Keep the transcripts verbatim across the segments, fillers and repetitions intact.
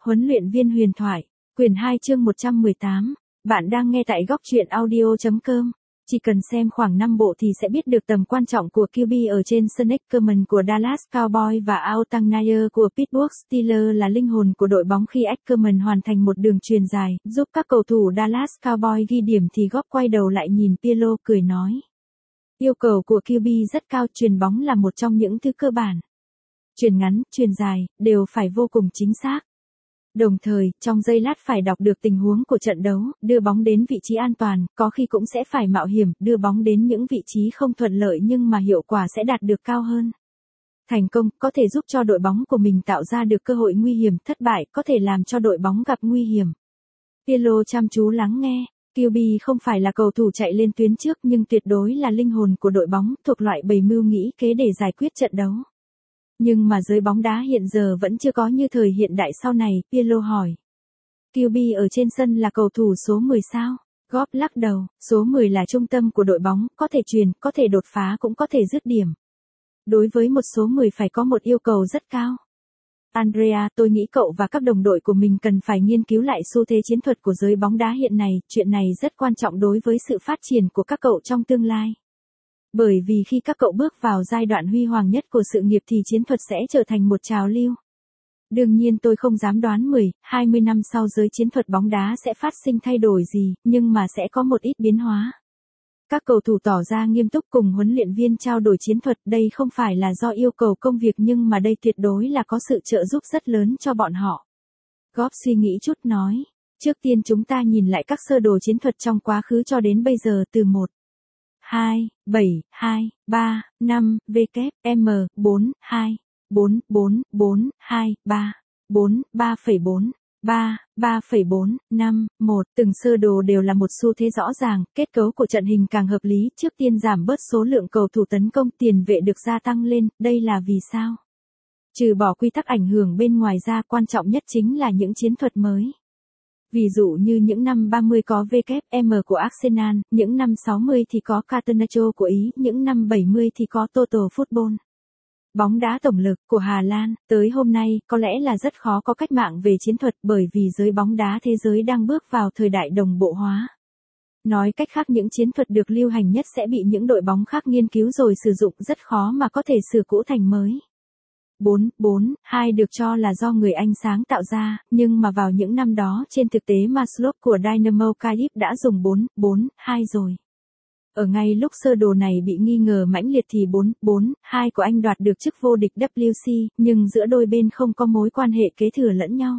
Huấn luyện viên huyền thoại, quyển hai chương một trăm mười tám. Bạn đang nghe tại góc truyện audio.com. Chỉ cần xem khoảng năm bộ thì sẽ biết được tầm quan trọng của quy bê ở trên sân. Ackerman của Dallas Cowboys và Altair của Pittsburgh Steelers là linh hồn của đội bóng. Khi Ackerman hoàn thành một đường chuyền dài, giúp các cầu thủ Dallas Cowboys ghi điểm thì Goff quay đầu lại nhìn Pirlo cười nói. Yêu cầu của quy bê rất cao, chuyền bóng là một trong những thứ cơ bản. Chuyền ngắn, chuyền dài, đều phải vô cùng chính xác. Đồng thời, trong giây lát phải đọc được tình huống của trận đấu, đưa bóng đến vị trí an toàn, có khi cũng sẽ phải mạo hiểm, đưa bóng đến những vị trí không thuận lợi nhưng mà hiệu quả sẽ đạt được cao hơn. Thành công, có thể giúp cho đội bóng của mình tạo ra được cơ hội nguy hiểm, thất bại, có thể làm cho đội bóng gặp nguy hiểm. Pirlo chăm chú lắng nghe. quy bê không phải là cầu thủ chạy lên tuyến trước nhưng tuyệt đối là linh hồn của đội bóng, thuộc loại bày mưu nghĩ kế để giải quyết trận đấu. Nhưng mà giới bóng đá hiện giờ vẫn chưa có như thời hiện đại sau này, Pirlo hỏi. quy bê ở trên sân là cầu thủ số mười sao? Goff lắc đầu, số mười là trung tâm của đội bóng, có thể chuyền, có thể đột phá cũng có thể dứt điểm. Đối với một số mười phải có một yêu cầu rất cao. Andrea, tôi nghĩ cậu và các đồng đội của mình cần phải nghiên cứu lại xu thế chiến thuật của giới bóng đá hiện nay, chuyện này rất quan trọng đối với sự phát triển của các cậu trong tương lai. Bởi vì khi các cậu bước vào giai đoạn huy hoàng nhất của sự nghiệp thì chiến thuật sẽ trở thành một trào lưu. Đương nhiên tôi không dám đoán mười, hai mươi năm sau giới chiến thuật bóng đá sẽ phát sinh thay đổi gì, nhưng mà sẽ có một ít biến hóa. Các cầu thủ tỏ ra nghiêm túc cùng huấn luyện viên trao đổi chiến thuật, đây không phải là do yêu cầu công việc nhưng mà đây tuyệt đối là có sự trợ giúp rất lớn cho bọn họ. Goff suy nghĩ chút nói, trước tiên chúng ta nhìn lại các sơ đồ chiến thuật trong quá khứ cho đến bây giờ từ một. hai, bảy, hai, ba, năm, W, M, bốn, hai, bốn, bốn, bốn, hai, ba, bốn, ba phẩy bốn, ba, ba phẩy bốn, năm, một. Từng sơ đồ đều là một xu thế rõ ràng, kết cấu của trận hình càng hợp lý, trước tiên giảm bớt số lượng cầu thủ tấn công, tiền vệ được gia tăng lên, đây là vì sao? Trừ bỏ quy tắc ảnh hưởng bên ngoài ra, quan trọng nhất chính là những chiến thuật mới. Ví dụ như những năm ba mươi có W M của Arsenal, những năm sáu mươi thì có Catenaccio của Ý, những năm bảy mươi thì có Total Football. Bóng đá tổng lực của Hà Lan, tới hôm nay, có lẽ là rất khó có cách mạng về chiến thuật bởi vì giới bóng đá thế giới đang bước vào thời đại đồng bộ hóa. Nói cách khác những chiến thuật được lưu hành nhất sẽ bị những đội bóng khác nghiên cứu rồi sử dụng, rất khó mà có thể sửa cũ thành mới. bốn, bốn, hai được cho là do người Anh sáng tạo ra, nhưng mà vào những năm đó trên thực tế Maslov của Dynamo Kyiv đã dùng bốn, bốn, hai rồi. Ở ngay lúc sơ đồ này bị nghi ngờ mãnh liệt thì bốn, bốn, hai của anh đoạt được chức vô địch W C, nhưng giữa đôi bên không có mối quan hệ kế thừa lẫn nhau.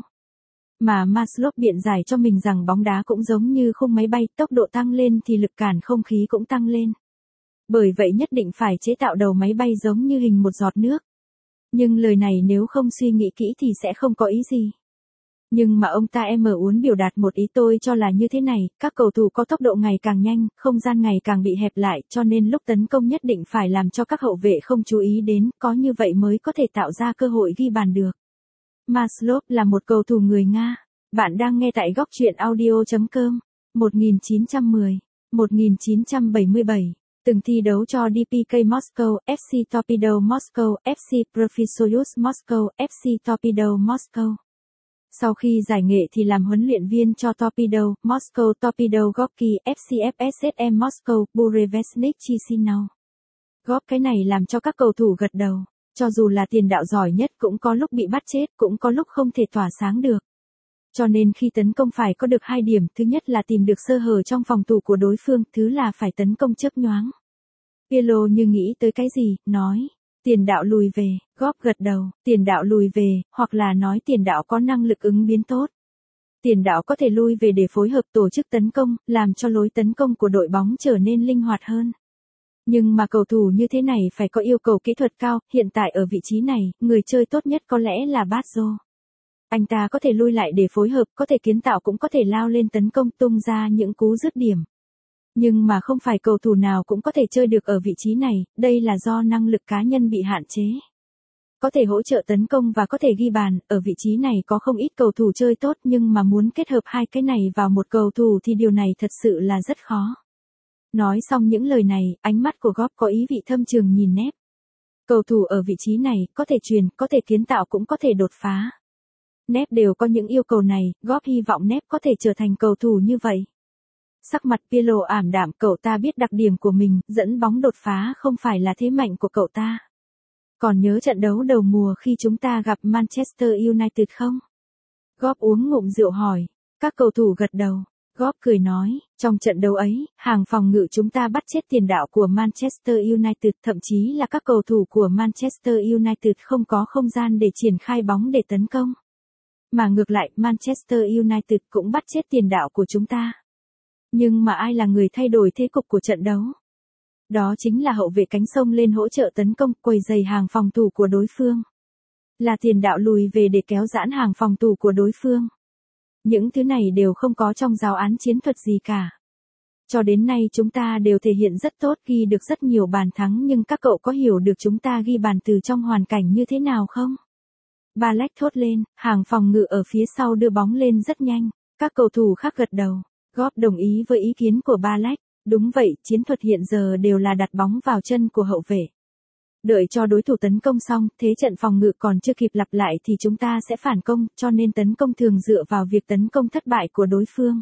Mà Maslov biện giải cho mình rằng bóng đá cũng giống như khung máy bay, tốc độ tăng lên thì lực cản không khí cũng tăng lên. Bởi vậy nhất định phải chế tạo đầu máy bay giống như hình một giọt nước. Nhưng lời này nếu không suy nghĩ kỹ thì sẽ không có ý gì. Nhưng mà ông ta em muốn biểu đạt một ý tôi cho là như thế này, các cầu thủ có tốc độ ngày càng nhanh, không gian ngày càng bị hẹp lại, cho nên lúc tấn công nhất định phải làm cho các hậu vệ không chú ý đến, có như vậy mới có thể tạo ra cơ hội ghi bàn được. Maslov là một cầu thủ người Nga. Bạn đang nghe tại góc truyện audio.com. một nghìn chín trăm mười, một nghìn chín trăm bảy mươi bảy. Từng thi đấu cho đê pê ca Moscow, ép xê Torpedo Moscow, ép xê Profisoyuz Moscow, ép xê Torpedo Moscow. Sau khi giải nghệ thì làm huấn luyện viên cho Torpedo, Moscow Torpedo Gorky, ép xê ép ét ét em Moscow, Burevestnik Chisinau. Góp cái này làm cho các cầu thủ gật đầu. Cho dù là tiền đạo giỏi nhất cũng có lúc bị bắt chết, cũng có lúc không thể tỏa sáng được. Cho nên khi tấn công phải có được hai điểm, thứ nhất là tìm được sơ hở trong phòng thủ của đối phương, thứ là phải tấn công chớp nhoáng. Pirlo như nghĩ tới cái gì, nói, tiền đạo lùi về, Góp gật đầu, tiền đạo lùi về, hoặc là nói tiền đạo có năng lực ứng biến tốt. Tiền đạo có thể lui về để phối hợp tổ chức tấn công, làm cho lối tấn công của đội bóng trở nên linh hoạt hơn. Nhưng mà cầu thủ như thế này phải có yêu cầu kỹ thuật cao, hiện tại ở vị trí này, người chơi tốt nhất có lẽ là Baggio. Anh ta có thể lui lại để phối hợp, có thể kiến tạo cũng có thể lao lên tấn công, tung ra những cú dứt điểm. Nhưng mà không phải cầu thủ nào cũng có thể chơi được ở vị trí này, đây là do năng lực cá nhân bị hạn chế. Có thể hỗ trợ tấn công và có thể ghi bàn, ở vị trí này có không ít cầu thủ chơi tốt nhưng mà muốn kết hợp hai cái này vào một cầu thủ thì điều này thật sự là rất khó. Nói xong những lời này, ánh mắt của Góp có ý vị thâm trường nhìn nép. Cầu thủ ở vị trí này, có thể truyền, có thể kiến tạo cũng có thể đột phá. Nép đều có những yêu cầu này, Góp hy vọng Nép có thể trở thành cầu thủ như vậy. Sắc mặt Pirlo ảm đạm, cậu ta biết đặc điểm của mình, dẫn bóng đột phá không phải là thế mạnh của cậu ta. Còn nhớ trận đấu đầu mùa khi chúng ta gặp Manchester United không? Góp uống ngụm rượu hỏi. Các cầu thủ gật đầu. Góp cười nói, trong trận đấu ấy, hàng phòng ngự chúng ta bắt chết tiền đạo của Manchester United, thậm chí là các cầu thủ của Manchester United không có không gian để triển khai bóng để tấn công. Mà ngược lại, Manchester United cũng bắt chết tiền đạo của chúng ta. Nhưng mà ai là người thay đổi thế cục của trận đấu? Đó chính là hậu vệ cánh sông lên hỗ trợ tấn công, quầy dày hàng phòng thủ của đối phương. Là tiền đạo lùi về để kéo giãn hàng phòng thủ của đối phương. Những thứ này đều không có trong giáo án chiến thuật gì cả. Cho đến nay chúng ta đều thể hiện rất tốt, ghi được rất nhiều bàn thắng, nhưng các cậu có hiểu được chúng ta ghi bàn từ trong hoàn cảnh như thế nào không? Balek thốt lên, hàng phòng ngự ở phía sau đưa bóng lên rất nhanh. Các cầu thủ khác gật đầu. Góp đồng ý với ý kiến của Balek. Đúng vậy, chiến thuật hiện giờ đều là đặt bóng vào chân của hậu vệ. Đợi cho đối thủ tấn công xong, thế trận phòng ngự còn chưa kịp lặp lại thì chúng ta sẽ phản công, cho nên tấn công thường dựa vào việc tấn công thất bại của đối phương.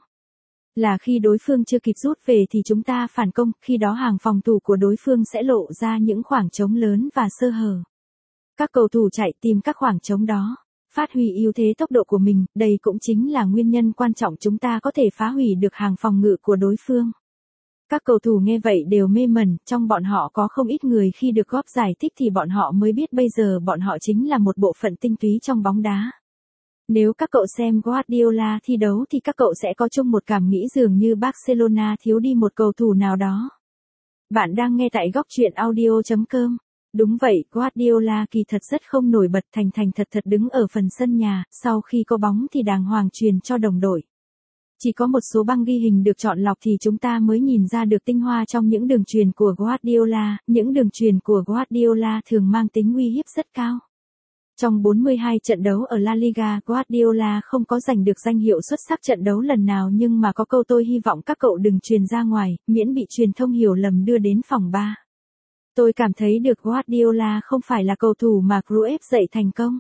Là khi đối phương chưa kịp rút về thì chúng ta phản công, khi đó hàng phòng thủ của đối phương sẽ lộ ra những khoảng trống lớn và sơ hở. Các cầu thủ chạy tìm các khoảng trống đó, phát huy ưu thế tốc độ của mình, đây cũng chính là nguyên nhân quan trọng chúng ta có thể phá hủy được hàng phòng ngự của đối phương. Các cầu thủ nghe vậy đều mê mẩn, trong bọn họ có không ít người khi được Góp giải thích thì bọn họ mới biết bây giờ bọn họ chính là một bộ phận tinh túy trong bóng đá. Nếu các cậu xem Guardiola thi đấu thì các cậu sẽ có chung một cảm nghĩ dường như Barcelona thiếu đi một cầu thủ nào đó. Bạn đang nghe tại góc truyện audio chấm com. Đúng vậy, Guardiola kỳ thật rất không nổi bật, thành thành thật thật đứng ở phần sân nhà, sau khi có bóng thì đàng hoàng truyền cho đồng đội. Chỉ có một số băng ghi hình được chọn lọc thì chúng ta mới nhìn ra được tinh hoa trong những đường truyền của Guardiola, những đường truyền của Guardiola thường mang tính uy hiếp rất cao. Trong bốn mươi hai trận đấu ở La Liga, Guardiola không có giành được danh hiệu xuất sắc trận đấu lần nào, nhưng mà có câu tôi hy vọng các cậu đừng truyền ra ngoài, miễn bị truyền thông hiểu lầm đưa đến phòng ba. Tôi cảm thấy được Guardiola không phải là cầu thủ mà Cruyff dạy thành công.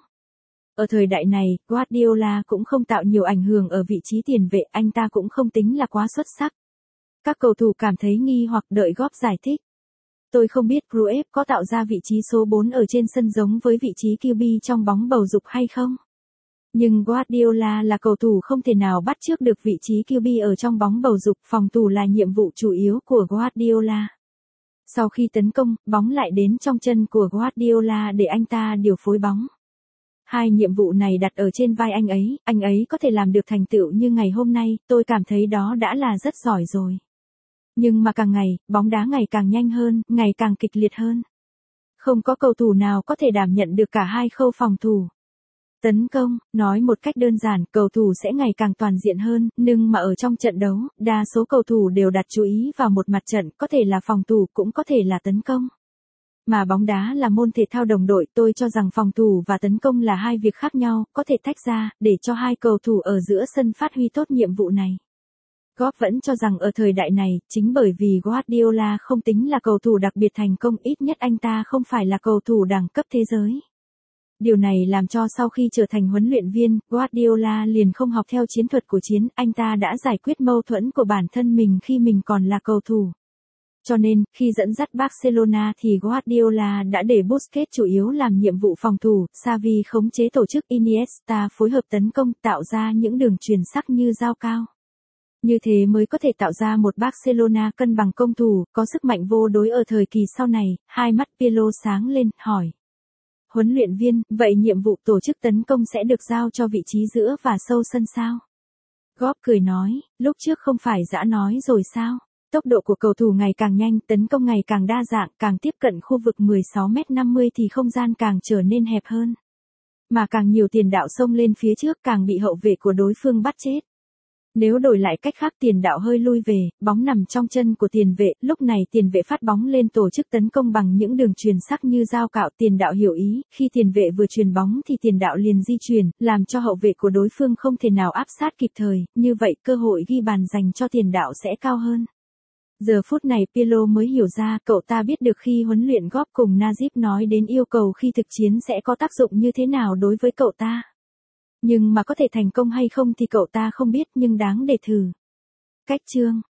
Ở thời đại này, Guardiola cũng không tạo nhiều ảnh hưởng ở vị trí tiền vệ, anh ta cũng không tính là quá xuất sắc. Các cầu thủ cảm thấy nghi hoặc đợi Góp giải thích. Tôi không biết Cruyff có tạo ra vị trí số bốn ở trên sân giống với vị trí quy bê trong bóng bầu dục hay không. Nhưng Guardiola là cầu thủ không thể nào bắt chước được vị trí quy bê ở trong bóng bầu dục, phòng thủ là nhiệm vụ chủ yếu của Guardiola. Sau khi tấn công, bóng lại đến trong chân của Guardiola để anh ta điều phối bóng. Hai nhiệm vụ này đặt ở trên vai anh ấy, anh ấy có thể làm được thành tựu như ngày hôm nay, tôi cảm thấy đó đã là rất giỏi rồi. Nhưng mà càng ngày, bóng đá ngày càng nhanh hơn, ngày càng kịch liệt hơn. Không có cầu thủ nào có thể đảm nhận được cả hai khâu phòng thủ. Tấn công, nói một cách đơn giản, cầu thủ sẽ ngày càng toàn diện hơn, nhưng mà ở trong trận đấu, đa số cầu thủ đều đặt chú ý vào một mặt trận, có thể là phòng thủ, cũng có thể là tấn công. Mà bóng đá là môn thể thao đồng đội, tôi cho rằng phòng thủ và tấn công là hai việc khác nhau, có thể tách ra, để cho hai cầu thủ ở giữa sân phát huy tốt nhiệm vụ này. Góp vẫn cho rằng ở thời đại này, chính bởi vì Guardiola không tính là cầu thủ đặc biệt thành công, ít nhất anh ta không phải là cầu thủ đẳng cấp thế giới. Điều này làm cho sau khi trở thành huấn luyện viên, Guardiola liền không học theo chiến thuật của chiến, anh ta đã giải quyết mâu thuẫn của bản thân mình khi mình còn là cầu thủ. Cho nên, khi dẫn dắt Barcelona thì Guardiola đã để Busquets chủ yếu làm nhiệm vụ phòng thủ, Xavi khống chế tổ chức, Iniesta phối hợp tấn công, tạo ra những đường truyền sắc như dao cao. Như thế mới có thể tạo ra một Barcelona cân bằng công thủ, có sức mạnh vô đối ở thời kỳ sau này. Hai mắt Pirlo sáng lên, hỏi. Huấn luyện viên, vậy nhiệm vụ tổ chức tấn công sẽ được giao cho vị trí giữa và sâu sân sao? Góp cười nói, lúc trước không phải đã nói rồi sao? Tốc độ của cầu thủ ngày càng nhanh, tấn công ngày càng đa dạng, càng tiếp cận khu vực mười sáu mét năm mươi thì không gian càng trở nên hẹp hơn. Mà càng nhiều tiền đạo xông lên phía trước càng bị hậu vệ của đối phương bắt chết. Nếu đổi lại cách khác, tiền đạo hơi lui về, bóng nằm trong chân của tiền vệ, lúc này tiền vệ phát bóng lên tổ chức tấn công bằng những đường truyền sắc như dao cạo, tiền đạo hiểu ý, khi tiền vệ vừa truyền bóng thì tiền đạo liền di chuyển, làm cho hậu vệ của đối phương không thể nào áp sát kịp thời, như vậy cơ hội ghi bàn dành cho tiền đạo sẽ cao hơn. Giờ phút này Pirlo mới hiểu ra, cậu ta biết được khi huấn luyện Góp cùng Najib nói đến yêu cầu khi thực chiến sẽ có tác dụng như thế nào đối với cậu ta. Nhưng mà có thể thành công hay không thì cậu ta không biết nhưng đáng để thử. Cách chương